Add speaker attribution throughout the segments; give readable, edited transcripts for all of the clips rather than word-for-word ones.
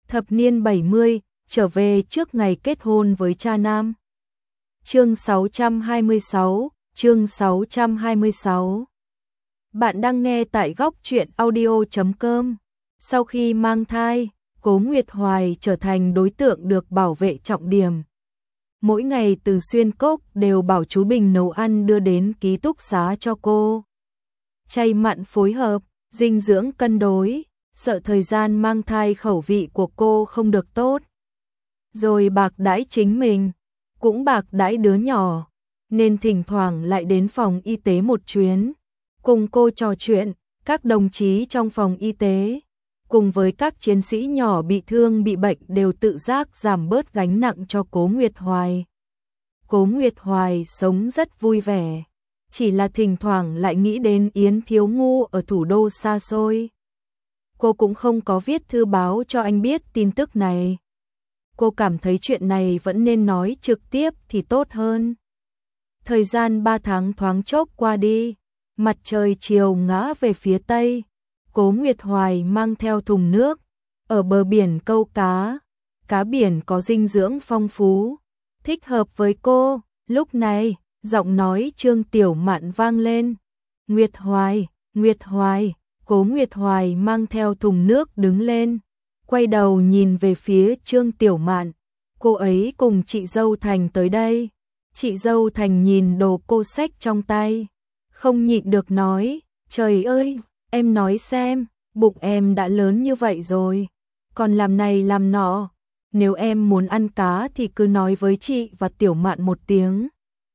Speaker 1: Thập niên 70, trở về trước ngày kết hôn với cha nam. Chương 626. Bạn đang nghe tại góc truyện audio.com. Sau khi mang thai, Cố Nguyệt Hoài trở thành đối tượng được bảo vệ trọng điểm. Mỗi ngày Từ Xuyên Cốc đều bảo chú Bình nấu ăn đưa đến ký túc xá cho cô. Chay mặn phối hợp, dinh dưỡng cân đối, sợ thời gian mang thai khẩu vị của cô không được tốt. Rồi bạc đãi chính mình, cũng bạc đãi đứa nhỏ, nên thỉnh thoảng lại đến phòng y tế một chuyến. Cùng cô trò chuyện, các đồng chí trong phòng y tế, cùng với các chiến sĩ nhỏ bị thương bị bệnh đều tự giác giảm bớt gánh nặng cho Cố Nguyệt Hoài. Cố Nguyệt Hoài sống rất vui vẻ, chỉ là thỉnh thoảng lại nghĩ đến Yến Thiếu Ngu ở thủ đô xa xôi. Cô cũng không có viết thư báo cho anh biết tin tức này. Cô cảm thấy chuyện này vẫn nên nói trực tiếp thì tốt hơn. Thời gian 3 tháng thoáng chốc qua đi, mặt trời chiều ngã về phía tây. Cố Nguyệt Hoài mang theo thùng nước, ở bờ biển câu cá. Cá biển có dinh dưỡng phong phú, thích hợp với cô. Lúc này, giọng nói Trương Tiểu Mạn vang lên. Nguyệt Hoài, Nguyệt Hoài. Cố Nguyệt Hoài mang theo thùng nước đứng lên, quay đầu nhìn về phía Trương Tiểu Mạn. Cô ấy cùng chị dâu Thành tới đây. Chị dâu Thành nhìn đồ cô xách trong tay, không nhịn được nói, trời ơi, em nói xem, bụng em đã lớn như vậy rồi, còn làm này làm nọ, nếu em muốn ăn cá thì cứ nói với chị và Tiểu Mạn một tiếng.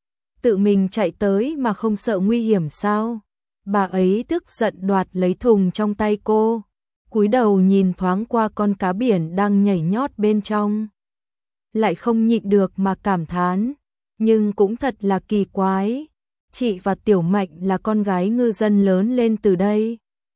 Speaker 1: Tự mình chạy tới mà không sợ nguy hiểm sao? Bà ấy tức giận đoạt lấy thùng trong tay cô, cúi đầu nhìn thoáng qua con cá biển đang nhảy nhót bên trong. Lại không nhịn được mà cảm thán, nhưng cũng thật là kỳ quái. Chị và Tiểu Mạnh là con gái ngư dân lớn lên từ đây,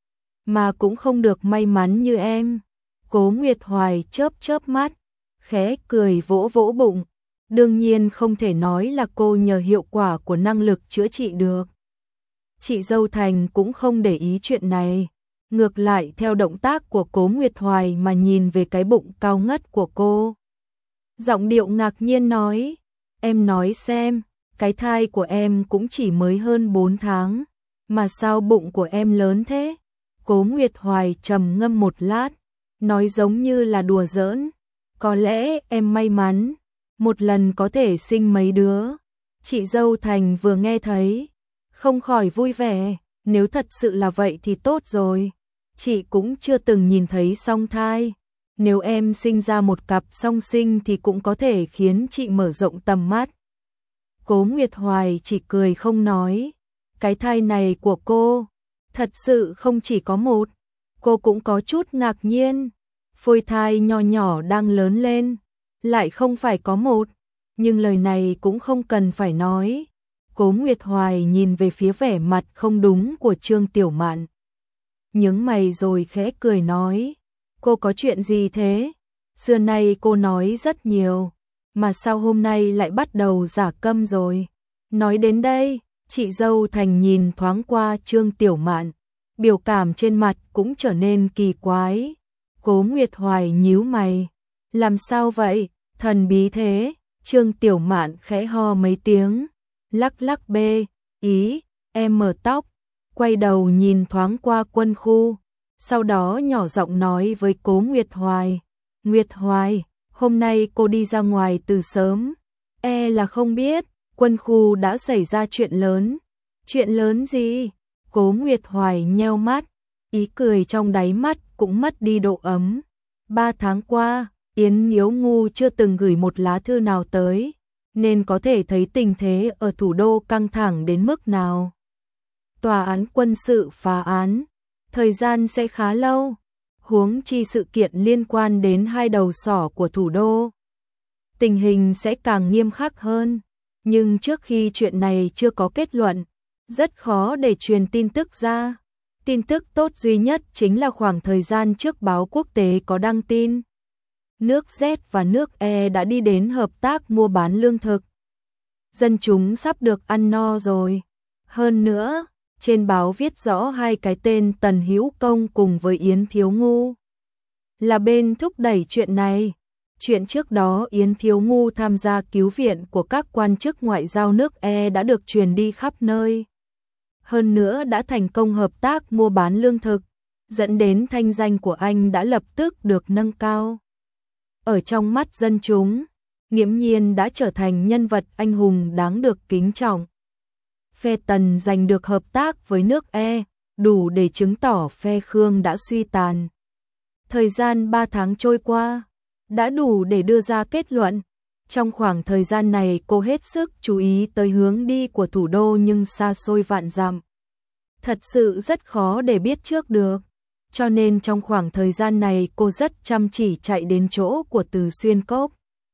Speaker 1: mà cũng không được may mắn như em. Cố Nguyệt Hoài chớp chớp mắt, khẽ cười vỗ vỗ bụng. Đương nhiên không thể nói là cô nhờ hiệu quả của năng lực chữa trị được. Chị dâu Thành cũng không để ý chuyện này, ngược lại theo động tác của Cố Nguyệt Hoài mà nhìn về cái bụng cao ngất của cô. Giọng điệu ngạc nhiên nói, em nói xem, cái thai của em cũng chỉ mới hơn 4 tháng, mà sao bụng của em lớn thế? Cố Nguyệt Hoài trầm ngâm một lát, nói giống như là đùa giỡn, có lẽ em may mắn, một lần có thể sinh mấy đứa. Chị dâu Thành vừa nghe thấy, không khỏi vui vẻ, nếu thật sự là vậy thì tốt rồi. Chị cũng chưa từng nhìn thấy song thai, nếu em sinh ra một cặp song sinh thì cũng có thể khiến chị mở rộng tầm mắt. Cố Nguyệt Hoài chỉ cười không nói, cái thai này của cô, thật sự không chỉ có một. Cô cũng có chút ngạc nhiên, phôi thai nho nhỏ đang lớn lên, lại không phải có một, nhưng lời này cũng không cần phải nói. Cố Nguyệt Hoài nhìn về phía vẻ mặt không đúng của Trương Tiểu Mạn, nhướng mày rồi khẽ cười nói, cô có chuyện gì thế? Xưa nay cô nói rất nhiều, mà sao hôm nay lại bắt đầu giả câm rồi? Nói đến đây, chị dâu Thành nhìn thoáng qua Trương Tiểu Mạn, biểu cảm trên mặt cũng trở nên kỳ quái. Cố Nguyệt Hoài nhíu mày, làm sao vậy, thần bí thế? Trương Tiểu Mạn khẽ ho mấy tiếng, lắc lắc bê, ý, em mở tóc, quay đầu nhìn thoáng qua Quân Khu, sau đó nhỏ giọng nói với Cố Nguyệt Hoài, Nguyệt Hoài, hôm nay cô đi ra ngoài từ sớm, là không biết, Quân Khu đã xảy ra chuyện lớn. Chuyện lớn gì? Cố Nguyệt Hoài nheo mắt, ý cười trong đáy mắt cũng mất đi độ ấm. 3 tháng qua, Yến Thiếu Ngu chưa từng gửi một lá thư nào tới, nên có thể thấy tình thế ở thủ đô căng thẳng đến mức nào. Tòa án quân sự phá án, thời gian sẽ khá lâu, huống chi sự kiện liên quan đến hai đầu sỏ của thủ đô. Tình hình sẽ càng nghiêm khắc hơn, nhưng trước khi chuyện này chưa có kết luận, rất khó để truyền tin tức ra. Tin tức tốt duy nhất chính là khoảng thời gian trước báo quốc tế có đăng tin. Nước Z và nước E đã đi đến hợp tác mua bán lương thực. Dân chúng sắp được ăn no rồi. Hơn nữa, trên báo viết rõ hai cái tên Tần Hữu Công cùng với Yến Thiếu Ngu. là bên thúc đẩy chuyện này. Chuyện trước đó Yến Thiếu Ngu tham gia cứu viện của các quan chức ngoại giao nước E đã được truyền đi khắp nơi. Hơn nữa đã thành công hợp tác mua bán lương thực, dẫn đến thanh danh của anh đã lập tức được nâng cao. Ở trong mắt dân chúng, nghiễm nhiên đã trở thành nhân vật anh hùng đáng được kính trọng. Phe Tần giành được hợp tác với nước E, đủ để chứng tỏ phe Khương đã suy tàn. Thời gian 3 tháng trôi qua, đã đủ để đưa ra kết luận. Trong khoảng thời gian này cô hết sức chú ý tới hướng đi của thủ đô nhưng xa xôi vạn dặm. Thật sự rất khó để biết trước được. Cho nên trong khoảng thời gian này cô rất chăm chỉ chạy đến chỗ của Từ Xuyên Cốc.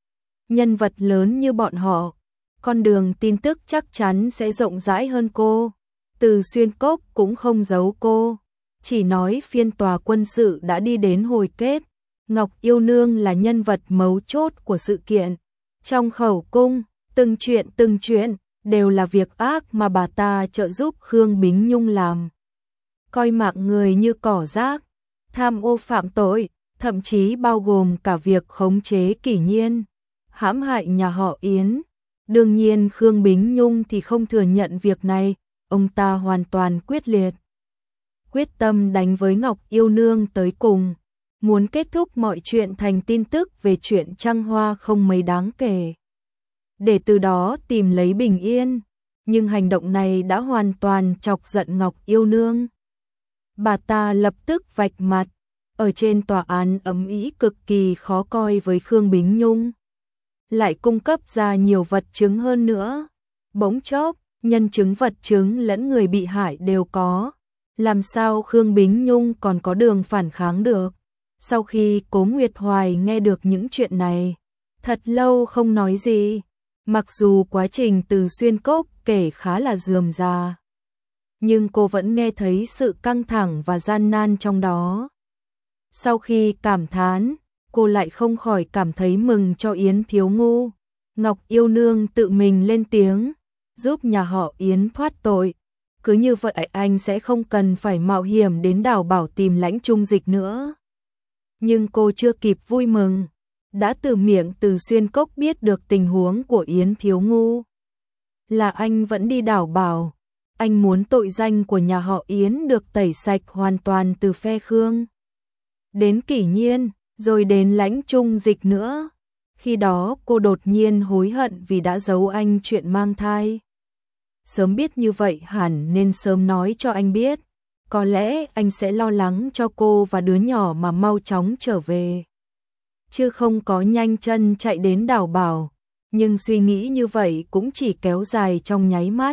Speaker 1: Nhân vật lớn như bọn họ, con đường tin tức chắc chắn sẽ rộng rãi hơn cô. Từ Xuyên Cốc cũng không giấu cô, chỉ nói phiên tòa quân sự đã đi đến hồi kết. Ngọc Yêu Nương là nhân vật mấu chốt của sự kiện. Trong khẩu cung, từng chuyện đều là việc ác mà bà ta trợ giúp Khương Bính Nhung làm. Coi mạng người như cỏ rác, tham ô phạm tội, thậm chí bao gồm cả việc khống chế Kỷ Nhiên, hãm hại nhà họ Yến. Đương nhiên Khương Bính Nhung thì không thừa nhận việc này, ông ta hoàn toàn quyết liệt. Quyết tâm đánh với Ngọc Yêu Nương tới cùng, muốn kết thúc mọi chuyện thành tin tức về chuyện trăng hoa không mấy đáng kể. Để từ đó tìm lấy bình yên, nhưng hành động này đã hoàn toàn chọc giận Ngọc Yêu Nương. Bà ta lập tức vạch mặt, ở trên tòa án ầm ĩ cực kỳ khó coi với Khương Bính Nhung. Lại cung cấp ra nhiều vật chứng hơn nữa. Bỗng chốc, nhân chứng vật chứng lẫn người bị hại đều có. Làm sao Khương Bính Nhung còn có đường phản kháng được? Sau khi Cố Nguyệt Hoài nghe được những chuyện này, thật lâu không nói gì. Mặc dù quá trình Từ Xuyên Cốc kể khá là rườm rà, nhưng cô vẫn nghe thấy sự căng thẳng và gian nan trong đó. Sau khi cảm thán, cô lại không khỏi cảm thấy mừng cho Yến Thiếu Ngu. Ngọc Yêu Nương tự mình lên tiếng, giúp nhà họ Yến thoát tội. Cứ như vậy anh sẽ không cần phải mạo hiểm đến đảo Bảo tìm Lãnh Trung Dịch nữa. Nhưng cô chưa kịp vui mừng, đã từ miệng Từ Xuyên Cốc biết được tình huống của Yến Thiếu Ngu. Là anh vẫn đi đảo Bảo, anh muốn tội danh của nhà họ Yến được tẩy sạch hoàn toàn từ phe Khương. Đến Kỷ Nhiên, rồi đến Lãnh Trung Dịch nữa. Khi đó cô đột nhiên hối hận vì đã giấu anh chuyện mang thai. Sớm biết như vậy hẳn nên sớm nói cho anh biết. Có lẽ anh sẽ lo lắng cho cô và đứa nhỏ mà mau chóng trở về. Chứ không có nhanh chân chạy đến đảo Bảo. Nhưng suy nghĩ như vậy cũng chỉ kéo dài trong nháy mắt.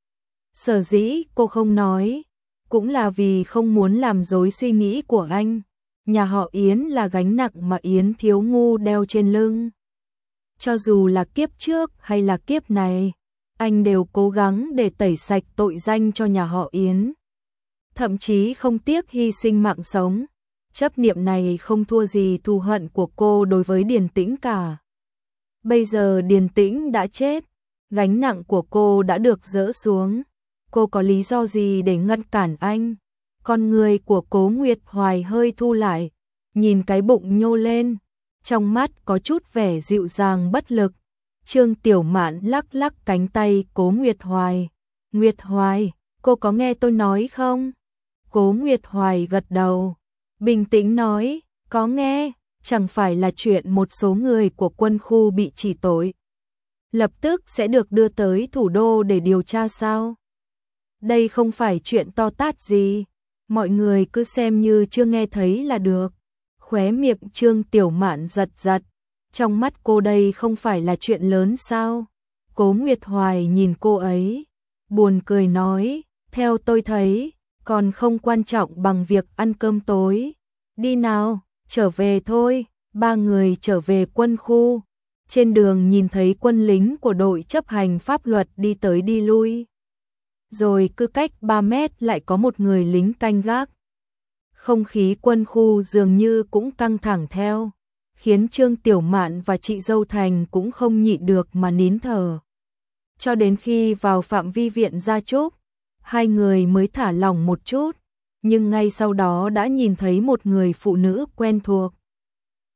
Speaker 1: Sở dĩ cô không nói, cũng là vì không muốn làm rối suy nghĩ của anh. Nhà họ Yến là gánh nặng mà Yến Thiếu Ngu đeo trên lưng. Cho dù là kiếp trước hay là kiếp này, anh đều cố gắng để tẩy sạch tội danh cho nhà họ Yến. Thậm chí không tiếc hy sinh mạng sống. Chấp niệm này không thua gì thù hận của cô đối với Điền Tĩnh cả. Bây giờ Điền Tĩnh đã chết, gánh nặng của cô đã được dỡ xuống. Cô có lý do gì để ngăn cản anh? Con người của Cố Nguyệt Hoài hơi thu lại, nhìn cái bụng nhô lên, trong mắt có chút vẻ dịu dàng bất lực. Trương Tiểu Mạn lắc lắc cánh tay Cố Nguyệt Hoài. Nguyệt Hoài, cô có nghe tôi nói không? Cố Nguyệt Hoài gật đầu, bình tĩnh nói, có nghe, chẳng phải là chuyện một số người của quân khu bị chỉ tội. Lập tức sẽ được đưa tới thủ đô để điều tra sao? Đây không phải chuyện to tát gì, mọi người cứ xem như chưa nghe thấy là được. Khóe miệng Trương Tiểu Mạn giật giật, trong mắt cô đây không phải là chuyện lớn sao? Cố Nguyệt Hoài nhìn cô ấy, buồn cười nói, theo tôi thấy, còn không quan trọng bằng việc ăn cơm tối. Đi nào, trở về thôi. Ba người trở về quân khu. Trên đường nhìn thấy quân lính của đội chấp hành pháp luật đi tới đi lui. Rồi cứ cách 3 mét lại có một người lính canh gác. Không khí quân khu dường như cũng căng thẳng theo, khiến Trương Tiểu Mạn và chị dâu Thành cũng không nhịn được mà nín thở. Cho đến khi vào phạm vi viện gia chúc, hai người mới thả lỏng một chút, nhưng ngay sau đó đã nhìn thấy một người phụ nữ quen thuộc.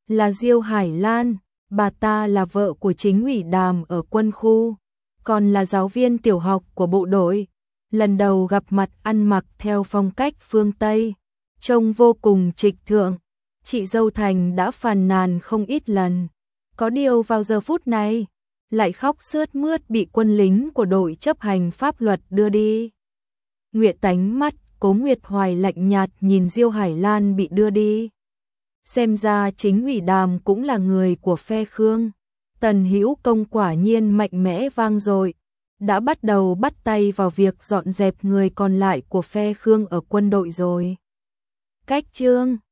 Speaker 1: là Diêu Hải Lan, bà ta là vợ của chính ủy Đàm ở quân khu, còn là giáo viên tiểu học của bộ đội. Lần đầu gặp mặt ăn mặc theo phong cách phương Tây, trông vô cùng trịch thượng. Chị dâu Thành đã phàn nàn không ít lần. Có điều vào giờ phút này, lại khóc sướt mướt bị quân lính của đội chấp hành pháp luật đưa đi. Nguyệt tánh mắt, Cố Nguyệt Hoài lạnh nhạt nhìn Diêu Hải Lan bị đưa đi. Xem ra chính ủy Đàm cũng là người của phe Khương. Tần Hữu Công quả nhiên mạnh mẽ vang dội, đã bắt đầu bắt tay vào việc dọn dẹp người còn lại của phe Khương ở quân đội rồi. Cách chương